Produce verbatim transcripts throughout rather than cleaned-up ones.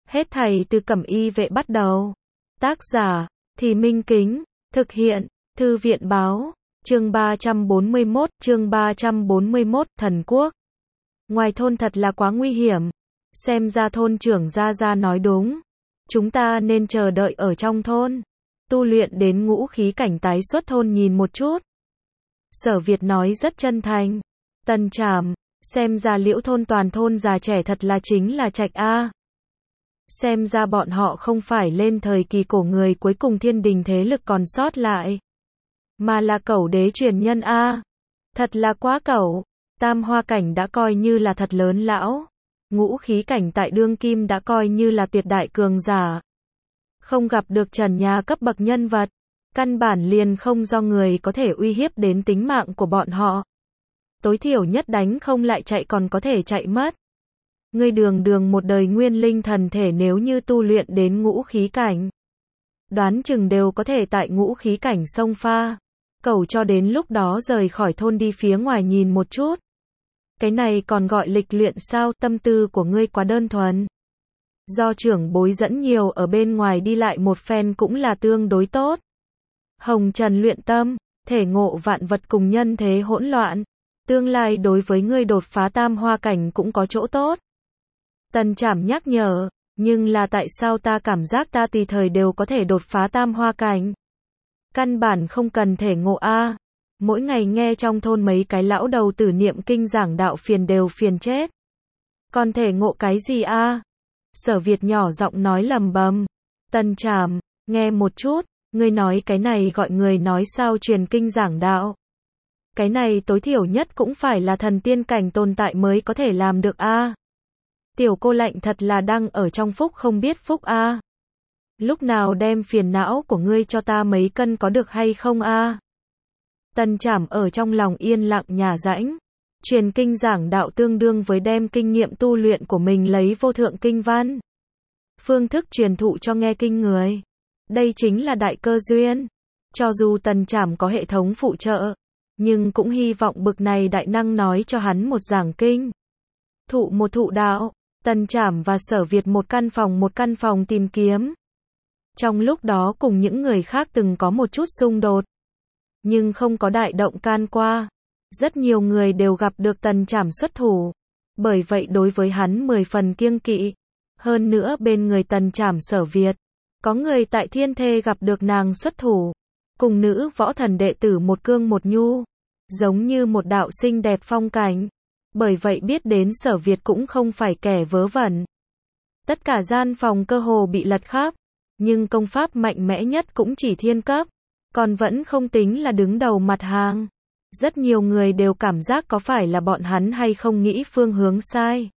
Hết thảy từ Cẩm Y Vệ bắt đầu. Tác giả, Thì Minh Kính, thực hiện, Thư viện Báo, chương ba trăm bốn mươi mốt, chương ba trăm bốn mươi mốt, Thần Quốc. Ngoài thôn thật là quá nguy hiểm. Xem ra thôn trưởng Gia Gia nói đúng. Chúng ta nên chờ đợi ở trong thôn. Tu luyện đến ngũ khí cảnh tái xuất thôn nhìn một chút. Sở Việt nói rất chân thành. Tần Trảm, xem ra Liễu thôn toàn thôn già trẻ thật là chính là trạch a. Xem ra bọn họ không phải lên thời kỳ cổ người cuối cùng thiên đình thế lực còn sót lại, mà là cẩu đế truyền nhân a. Thật là quá cẩu. Tam hoa cảnh đã coi như là thật lớn lão. Ngũ khí cảnh tại đương kim đã coi như là tuyệt đại cường giả. Không gặp được trần nhà cấp bậc nhân vật, căn bản liền không do người có thể uy hiếp đến tính mạng của bọn họ. Tối thiểu nhất đánh không lại chạy còn có thể chạy mất. Ngươi đường đường một đời nguyên linh thần thể nếu như tu luyện đến ngũ khí cảnh, đoán chừng đều có thể tại ngũ khí cảnh xông pha. Cẩu cho đến lúc đó rời khỏi thôn đi phía ngoài nhìn một chút. Cái này còn gọi lịch luyện sao? Tâm tư của ngươi quá đơn thuần. Do trưởng bối dẫn nhiều ở bên ngoài đi lại một phen cũng là tương đối tốt. Hồng trần luyện tâm, thể ngộ vạn vật cùng nhân thế hỗn loạn. Tương lai đối với ngươi đột phá tam hoa cảnh cũng có chỗ tốt. Tần Trảm nhắc nhở, nhưng là tại sao ta cảm giác ta tùy thời đều có thể đột phá tam hoa cảnh? Căn bản không cần thể ngộ a. Mỗi ngày nghe trong thôn mấy cái lão đầu tử niệm kinh giảng đạo phiền đều phiền chết. Còn thể ngộ cái gì a? Sở Việt nhỏ giọng nói lầm bầm. Tần Trảm, nghe một chút, ngươi nói cái này gọi người nói sao truyền kinh giảng đạo? Cái này tối thiểu nhất cũng phải là thần tiên cảnh tồn tại mới có thể làm được a. Tiểu cô lạnh thật là đang ở trong phúc không biết phúc a. Lúc nào đem phiền não của ngươi cho ta mấy cân có được hay không a? Tần Trảm ở trong lòng yên lặng nhả rãnh. Truyền kinh giảng đạo tương đương với đem kinh nghiệm tu luyện của mình lấy vô thượng kinh văn, phương thức truyền thụ cho nghe kinh người. Đây chính là đại cơ duyên. Cho dù Tần Trảm có hệ thống phụ trợ, nhưng cũng hy vọng bực này đại năng nói cho hắn một giảng kinh. Thụ một thụ đạo. Tần Trảm và Sở Việt một căn phòng một căn phòng tìm kiếm. Trong lúc đó cùng những người khác từng có một chút xung đột, nhưng không có đại động can qua. Rất nhiều người đều gặp được Tần Trảm xuất thủ, bởi vậy đối với hắn mười phần kiêng kỵ. Hơn nữa bên người Tần Trảm Sở Việt, có người tại thiên thê gặp được nàng xuất thủ, cùng nữ võ thần đệ tử một cương một nhu, giống như một đạo xinh đẹp phong cảnh. Bởi vậy biết đến Sở Việt cũng không phải kẻ vớ vẩn. Tất cả gian phòng cơ hồ bị lật khắp, nhưng công pháp mạnh mẽ nhất cũng chỉ thiên cấp, còn vẫn không tính là đứng đầu mặt hàng. Rất nhiều người đều cảm giác có phải là bọn hắn hay không nghĩ phương hướng sai.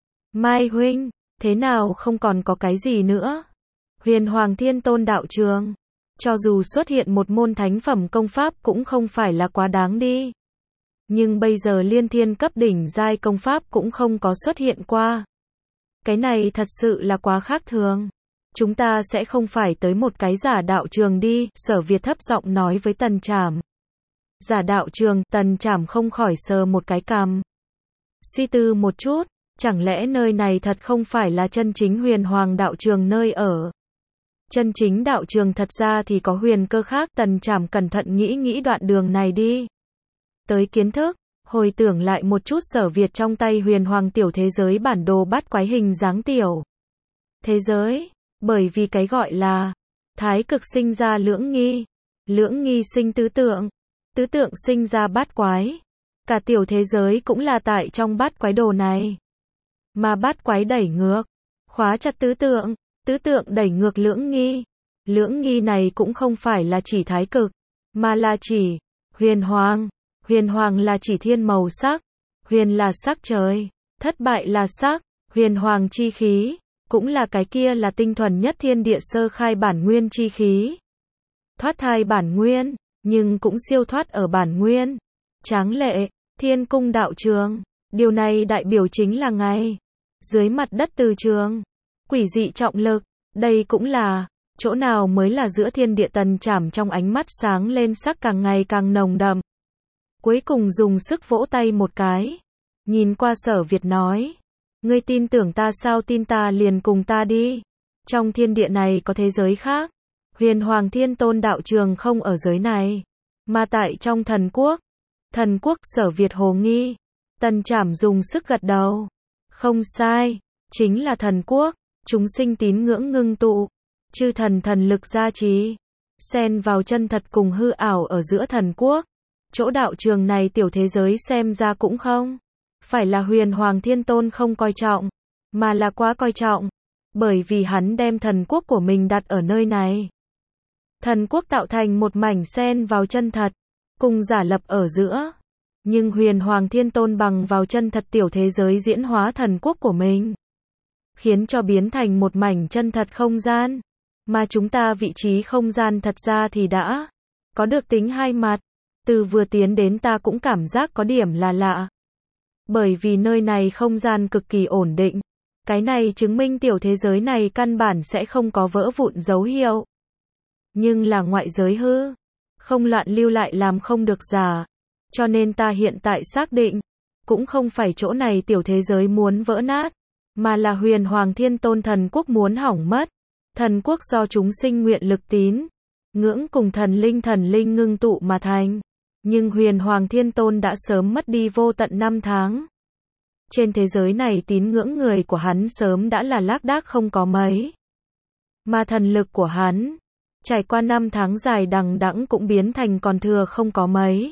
Mai huynh, thế nào không còn có cái gì nữa? Huyền Hoàng Thiên Tôn đạo trường, cho dù xuất hiện một môn thánh phẩm công pháp cũng không phải là quá đáng đi. Nhưng bây giờ liên thiên cấp đỉnh giai công pháp cũng không có xuất hiện qua. Cái này thật sự là quá khác thường. Chúng ta sẽ không phải tới một cái giả đạo trường đi, Sở Việt thấp giọng nói với Tần Trảm. Giả đạo trường? Tần Trảm không khỏi sờ một cái cằm. Suy tư một chút, chẳng lẽ nơi này thật không phải là chân chính huyền hoàng đạo trường nơi ở? Chân chính đạo trường thật ra thì có huyền cơ khác. Tần Trảm cẩn thận nghĩ nghĩ đoạn đường này đi tới kiến thức, hồi tưởng lại một chút Sở Việt trong tay huyền hoàng tiểu thế giới bản đồ bát quái hình dáng tiểu thế giới. Bởi vì cái gọi là thái cực sinh ra lưỡng nghi, lưỡng nghi sinh tứ tượng, tứ tượng sinh ra bát quái. Cả tiểu thế giới cũng là tại trong bát quái đồ này. Mà bát quái đẩy ngược, khóa chặt tứ tượng, tứ tượng đẩy ngược lưỡng nghi. Lưỡng nghi này cũng không phải là chỉ thái cực, mà là chỉ huyền hoàng. Huyền hoàng là chỉ thiên màu sắc, huyền là sắc trời, thất bại là sắc, huyền hoàng chi khí, cũng là cái kia là tinh thuần nhất thiên địa sơ khai bản nguyên chi khí. Thoát thai bản nguyên, nhưng cũng siêu thoát ở bản nguyên. Tráng lệ, thiên cung đạo trường, điều này đại biểu chính là ngay dưới mặt đất từ trường, quỷ dị trọng lực. Đây cũng là chỗ nào mới là giữa thiên địa. Tần Trảm trong ánh mắt sáng lên sắc càng ngày càng nồng đậm. Cuối cùng dùng sức vỗ tay một cái, nhìn qua Sở Việt nói, Ngươi tin tưởng ta sao? Tin ta liền cùng ta đi. Trong thiên địa này có thế giới khác. Huyền Hoàng Thiên Tôn đạo trường không ở giới này, mà tại trong thần quốc. Thần quốc Sở Việt hồ nghi. Tần Trảm dùng sức gật đầu. Không sai, chính là thần quốc. Chúng sinh tín ngưỡng ngưng tụ. Chư thần thần lực gia trì. Xen vào chân thật cùng hư ảo ở giữa thần quốc. Chỗ đạo trường này tiểu thế giới xem ra cũng không phải là Huyền Hoàng Thiên Tôn không coi trọng, mà là quá coi trọng. Bởi vì hắn đem thần quốc của mình đặt ở nơi này. Thần quốc tạo thành một mảnh xen vào chân thật, cùng giả lập ở giữa. Nhưng Huyền Hoàng Thiên Tôn bằng vào chân thật tiểu thế giới diễn hóa thần quốc của mình, khiến cho biến thành một mảnh chân thật không gian. Mà chúng ta vị trí không gian thật ra thì đã có được tính hai mặt. Từ vừa tiến đến ta cũng cảm giác có điểm là lạ. Bởi vì nơi này không gian cực kỳ ổn định. Cái này chứng minh tiểu thế giới này căn bản sẽ không có vỡ vụn dấu hiệu. Nhưng là ngoại giới hư không loạn lưu lại làm không được giả. Cho nên ta hiện tại xác định, cũng không phải chỗ này tiểu thế giới muốn vỡ nát, mà là Huyền Hoàng Thiên Tôn thần quốc muốn hỏng mất. Thần quốc do chúng sinh nguyện lực tín ngưỡng cùng thần linh thần linh ngưng tụ mà thành. Nhưng Huyền Hoàng Thiên Tôn đã sớm mất đi vô tận năm tháng. Trên thế giới này tín ngưỡng người của hắn sớm đã là lác đác không có mấy. Mà thần lực của hắn, trải qua năm tháng dài đằng đẵng cũng biến thành còn thừa không có mấy.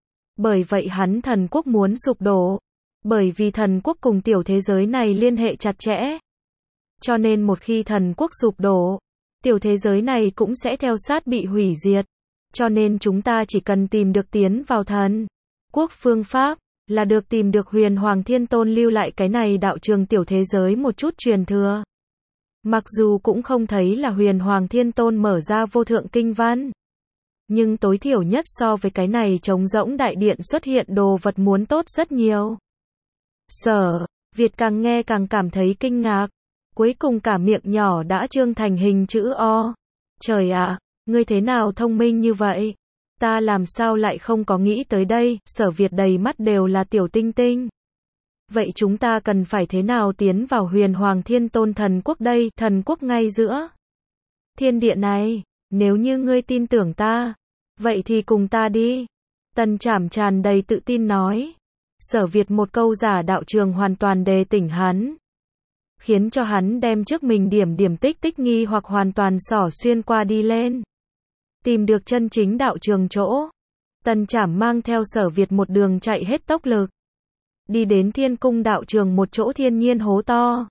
Bởi vậy hắn thần quốc muốn sụp đổ. Bởi vì thần quốc cùng tiểu thế giới này liên hệ chặt chẽ. Cho nên một khi thần quốc sụp đổ, tiểu thế giới này cũng sẽ theo sát bị hủy diệt. Cho nên chúng ta chỉ cần tìm được tiến vào thần quốc phương pháp, là được tìm được Huyền Hoàng Thiên Tôn lưu lại cái này đạo trường tiểu thế giới một chút truyền thừa. Mặc dù cũng không thấy là Huyền Hoàng Thiên Tôn mở ra vô thượng kinh văn, nhưng tối thiểu nhất so với cái này trống rỗng đại điện xuất hiện đồ vật muốn tốt rất nhiều. Sở Việt càng nghe càng cảm thấy kinh ngạc. Cuối cùng cả miệng nhỏ đã trương thành hình chữ O. Trời ạ, ngươi thế nào thông minh như vậy? Ta làm sao lại không có nghĩ tới đây? Sở Việt đầy mắt đều là tiểu tinh tinh. Vậy chúng ta cần phải thế nào tiến vào Huyền Hoàng Thiên Tôn thần quốc đây? Thần quốc ngay giữa thiên địa này. Nếu như ngươi tin tưởng ta, vậy thì cùng ta đi. Tần Trảm tràn đầy tự tin nói. Sở Việt một câu giả đạo trường hoàn toàn đề tỉnh hắn, khiến cho hắn đem trước mình điểm điểm tích tích nghi hoặc hoàn toàn xỏ xuyên qua đi lên. Tìm được chân chính đạo trường chỗ. Tần Trảm mang theo Sở Việt một đường chạy hết tốc lực. Đi đến Thiên Cung đạo trường một chỗ thiên nhiên hố to.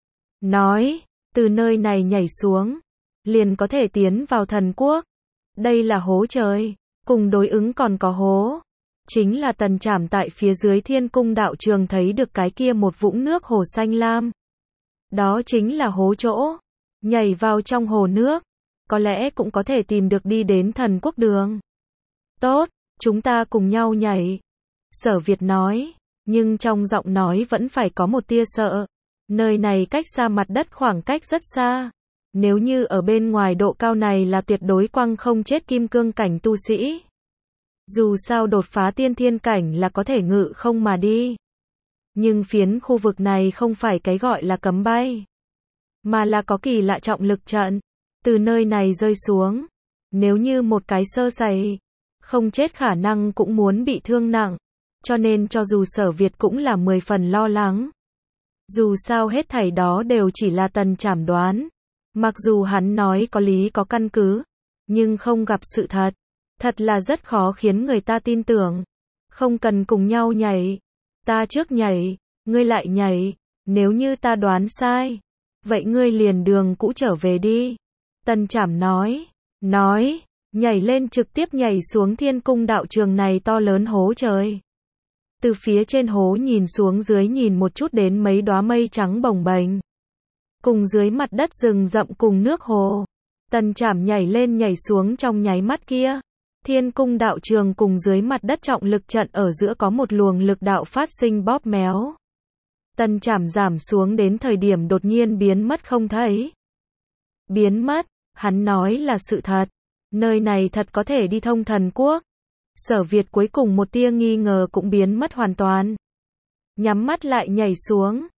Nói, từ nơi này nhảy xuống, liền có thể tiến vào thần quốc. Đây là hố trời, cùng đối ứng còn có hố. Chính là Tần Trảm tại phía dưới Thiên Cung đạo trường thấy được cái kia một vũng nước hồ xanh lam. Đó chính là hố chỗ. Nhảy vào trong hồ nước, có lẽ cũng có thể tìm được đi đến thần quốc đường. Tốt, chúng ta cùng nhau nhảy. Sở Việt nói, nhưng trong giọng nói vẫn phải có một tia sợ. Nơi này cách xa mặt đất khoảng cách rất xa. Nếu như ở bên ngoài độ cao này là tuyệt đối quăng không chết kim cương cảnh tu sĩ. Dù sao đột phá tiên thiên cảnh là có thể ngự không mà đi. Nhưng phiến khu vực này không phải cái gọi là cấm bay, mà là có kỳ lạ trọng lực trận. Từ nơi này rơi xuống, nếu như một cái sơ sẩy, không chết khả năng cũng muốn bị thương nặng. Cho nên cho dù Sở Việt cũng là mười phần lo lắng. Dù sao hết thảy đó đều chỉ là Tần Trảm đoán. Mặc dù hắn nói có lý có căn cứ, nhưng không gặp sự thật. Thật là rất khó khiến người ta tin tưởng. Không cần cùng nhau nhảy. Ta trước nhảy, ngươi lại nhảy. Nếu như ta đoán sai, vậy ngươi liền đường cũ trở về đi. Tần Trảm nói. Nói, nhảy lên trực tiếp nhảy xuống Thiên Cung đạo trường này to lớn hố trời. Từ phía trên hố nhìn xuống dưới nhìn một chút đến mấy đóa mây trắng bồng bềnh. Cùng dưới mặt đất rừng rậm cùng nước hồ. Tần Trảm nhảy lên nhảy xuống trong nháy mắt kia. Thiên Cung đạo trường cùng dưới mặt đất trọng lực trận ở giữa có một luồng lực đạo phát sinh bóp méo. Tần Trảm giảm xuống đến thời điểm đột nhiên biến mất không thấy. Biến mất, hắn nói là sự thật. Nơi này thật có thể đi thông thần quốc. Sở Việt cuối cùng một tia nghi ngờ cũng biến mất hoàn toàn. Nhắm mắt lại nhảy xuống.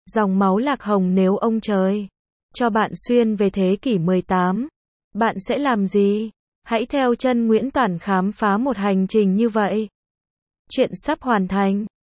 Dòng máu lạc hồng nếu ông trời cho bạn xuyên về thế kỷ mười tám, bạn sẽ làm gì? Hãy theo chân Nguyễn Toản khám phá một hành trình như vậy. Chuyện sắp hoàn thành.